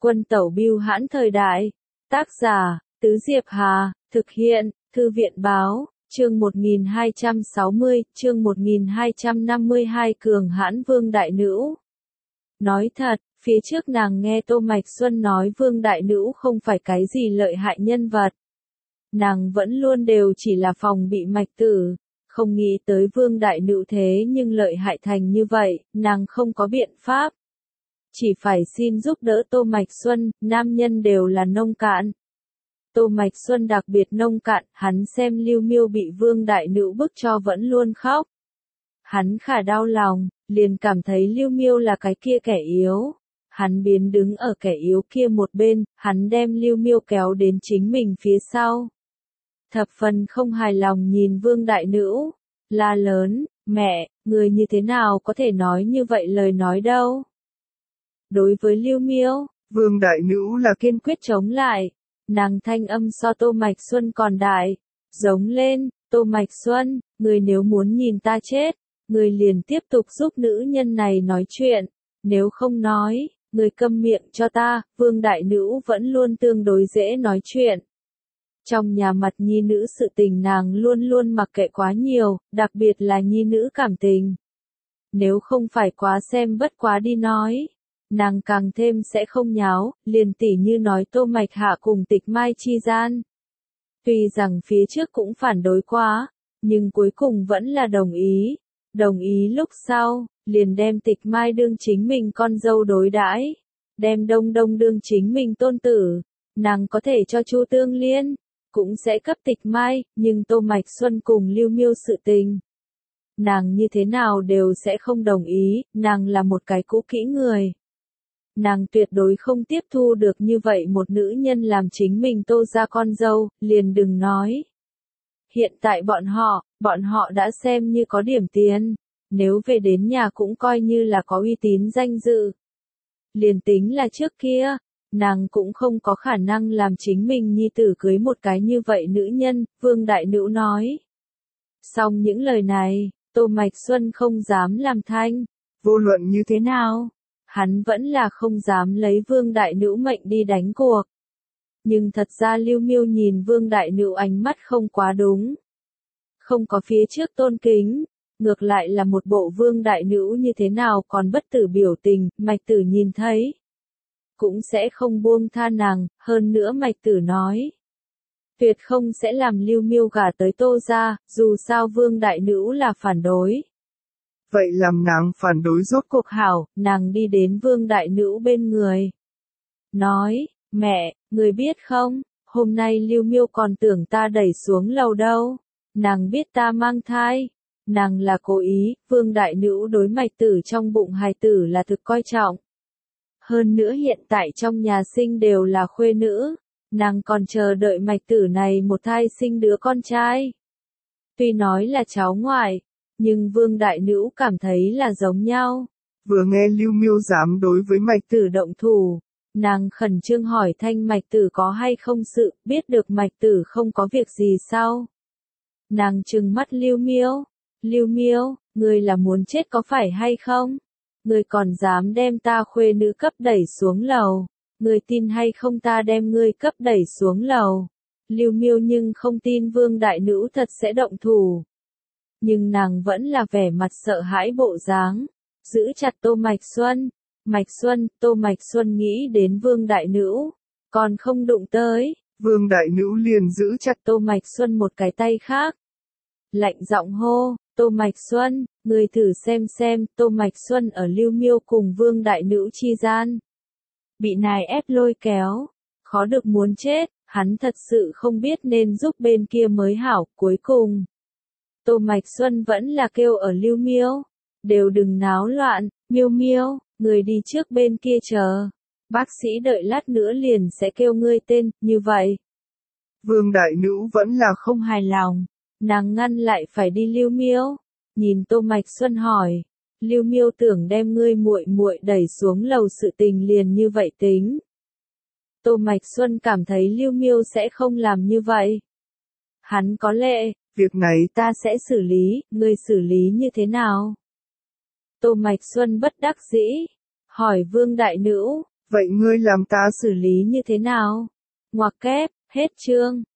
Quân tẩu bưu hãn thời đại. Tác giả, Tứ Diệp Hà, thực hiện, Thư viện báo, chương 1260, chương 1252 cường hãn Vương Đại Nữ. Nói thật, phía trước nàng nghe Tô Mạch Xuân nói Vương Đại Nữ không phải cái gì lợi hại nhân vật. Nàng vẫn luôn đều chỉ là phòng bị Mạch Tử, không nghĩ tới Vương Đại Nữ thế nhưng lợi hại thành như vậy, nàng không có biện pháp. Chỉ phải xin giúp đỡ Tô Mạch Xuân, nam nhân đều là nông cạn. Tô Mạch Xuân đặc biệt nông cạn, hắn xem Lưu Miêu bị Vương Đại Nữ bức cho vẫn luôn khóc. Hắn khả đau lòng, liền cảm thấy Lưu Miêu là cái kia kẻ yếu. Hắn biến đứng ở kẻ yếu kia một bên, hắn đem Lưu Miêu kéo đến chính mình phía sau. Thập phần không hài lòng nhìn Vương Đại Nữ, la lớn, mẹ, người như thế nào có thể nói như vậy lời nói đâu. Đối với Lưu Miêu, Vương Đại Nữ là kiên quyết chống lại. Nàng thanh âm so Tô Mạch Xuân còn đại, giống lên, Tô Mạch Xuân, người nếu muốn nhìn ta chết, người liền tiếp tục giúp nữ nhân này nói chuyện, nếu không nói, người câm miệng cho ta. Vương Đại Nữ vẫn luôn tương đối dễ nói chuyện. Trong nhà mặt nhi nữ sự tình nàng luôn luôn mặc kệ quá nhiều, đặc biệt là nhi nữ cảm tình. Nếu không phải quá xem bất quá đi nói, nàng càng thêm sẽ không nháo, liền tỉ như nói Tô Mạch Hạ cùng Tịch Mai chi gian. Tuy rằng phía trước cũng phản đối quá, nhưng cuối cùng vẫn là đồng ý lúc sau, liền đem Tịch Mai đương chính mình con dâu đối đãi, đem Đông Đông đương chính mình tôn tử, nàng có thể cho Chu Tương Liên, cũng sẽ cấp Tịch Mai, nhưng Tô Mạch Xuân cùng Lưu Miêu sự tình. Nàng như thế nào đều sẽ không đồng ý, nàng là một cái cũ kỹ người. Nàng tuyệt đối không tiếp thu được như vậy một nữ nhân làm chính mình Tô ra con dâu, liền đừng nói. Hiện tại bọn họ đã xem như có điểm tiền, nếu về đến nhà cũng coi như là có uy tín danh dự. Liền tính là trước kia, nàng cũng không có khả năng làm chính mình nhi tử cưới một cái như vậy nữ nhân, Vương Đại Nữ nói. Xong những lời này, Tô Mạch Xuân không dám làm thanh, vô luận như thế nào, hắn vẫn là không dám lấy Vương Đại Nữ mệnh đi đánh cuộc. Nhưng thật ra Lưu Miêu nhìn Vương Đại Nữ ánh mắt không quá đúng. Không có phía trước tôn kính, ngược lại là một bộ Vương Đại Nữ như thế nào còn bất tử biểu tình, Mạch Tử nhìn thấy. Cũng sẽ không buông tha nàng, hơn nữa Mạch Tử nói. Tuyệt không sẽ làm Lưu Miêu gả tới Tô ra, dù sao Vương Đại Nữ là phản đối. Vậy làm nàng phản đối rốt cuộc hảo, nàng đi đến Vương Đại Nữ bên người. Nói, mẹ, người biết không, hôm nay Lưu Miêu còn tưởng ta đẩy xuống lầu đâu. Nàng biết ta mang thai. Nàng là cố ý, Vương Đại Nữ đối Mạch Tử trong bụng hài tử là thực coi trọng. Hơn nữa hiện tại trong nhà sinh đều là khuê nữ. Nàng còn chờ đợi Mạch Tử này một thai sinh đứa con trai. Tuy nói là cháu ngoại, nhưng Vương Đại Nữ cảm thấy là giống nhau. Vừa nghe Lưu Miêu dám đối với Mạch Tử động thủ, nàng khẩn trương hỏi thanh Mạch Tử có hay không sự, biết được Mạch Tử không có việc gì sao. Nàng trừng mắt Lưu Miêu, người là muốn chết có phải hay không? Người còn dám đem ta khuê nữ cấp đẩy xuống lầu, người tin hay không ta đem ngươi cấp đẩy xuống lầu. Lưu Miêu nhưng không tin Vương Đại Nữ thật sẽ động thủ. Nhưng nàng vẫn là vẻ mặt sợ hãi bộ dáng, giữ chặt Tô Mạch Xuân. Tô Mạch Xuân nghĩ đến Vương Đại Nữ, còn không đụng tới. Vương Đại Nữ liền giữ chặt Tô Mạch Xuân một cái tay khác. Lạnh giọng hô, Tô Mạch Xuân, người thử xem, Tô Mạch Xuân ở Lưu Miêu cùng Vương Đại Nữ chi gian. Bị nài ép lôi kéo, khó được muốn chết, hắn thật sự không biết nên giúp bên kia mới hảo, cuối cùng. Tô Mạch Xuân vẫn là kêu ở Lưu Miêu, đều đừng náo loạn, Miêu, người đi trước bên kia chờ. Bác sĩ đợi lát nữa liền sẽ kêu ngươi tên, như vậy. Vương Đại Nữ vẫn là không hài lòng, nàng ngăn lại phải đi Lưu Miêu, nhìn Tô Mạch Xuân hỏi, Lưu Miêu tưởng đem ngươi muội đẩy xuống lầu sự tình liền như vậy tính. Tô Mạch Xuân cảm thấy Lưu Miêu sẽ không làm như vậy. Hắn có lệ, việc này ta sẽ xử lý, ngươi xử lý như thế nào? Tô Mạch Xuân bất đắc dĩ, hỏi Vương Đại Nữ, Vậy ngươi làm ta xử lý như thế nào? Ngoặc kép, hết chương.